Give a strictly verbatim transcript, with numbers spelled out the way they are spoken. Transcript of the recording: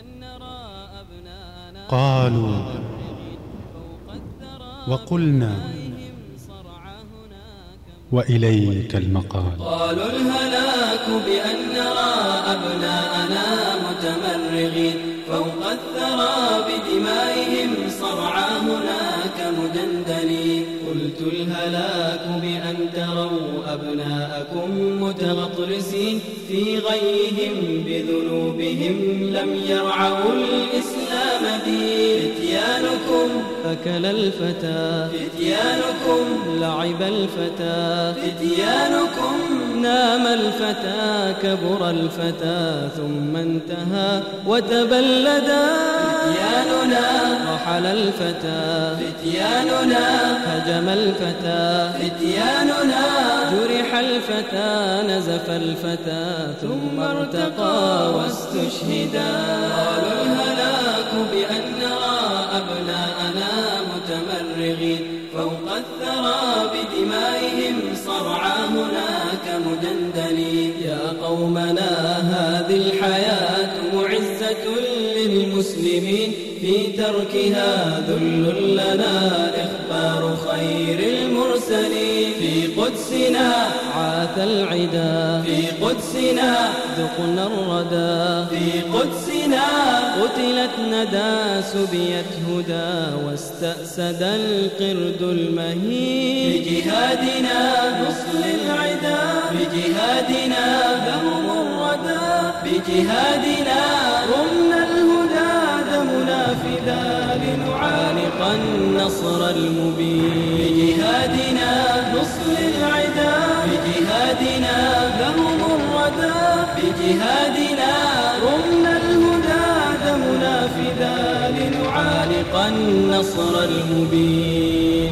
قالوا وقلنا وإليك المقال. قالوا الهلاك بأن نرى أبناءنا متمرغين فوق الثرى بدمائهم صرعى هناك مدندنين. قلت الهلاك بأن تروا أبناءكم متغطرسين في غيهم بذنوبهم لم يرعوا الإسلام دين. فتيانكم أكل الفتى، فتيانكم لعب الفتى، فتيانكم نام الفتى، كبر الفتى ثم انتهى وتبلدا. فتياننا رحل الفتى، فتياننا هجم الفتى، فتياننا جرح الفتى، نزف الفتى ثم ارتقى واستشهدا. قالوا الهلاك بأن نرى أبناءنا متمرغين فوق الثرى بدمائهم صرعى هناك مدندنين. يا قومنا هذه الحياة معزة للمسلمين في تركها ذل لنا إخبار خير المرسلين. في قدسنا عاث العدا، في قدسنا ذقنا الردى، في قدسنا قتلت ندى سبيت هدى واستأسد القرد المهين. بجهادنا نصل العدا، بجهادنا ذم الردى، بجهادنا رمنا الهدى دمنا فدا لنعانق النصر المبين. بجهادنا نصل العدا، بجهادنا ذم الردى، بجهادنا رمنا الهدى دمنا فدا لنعانق النصر المبين.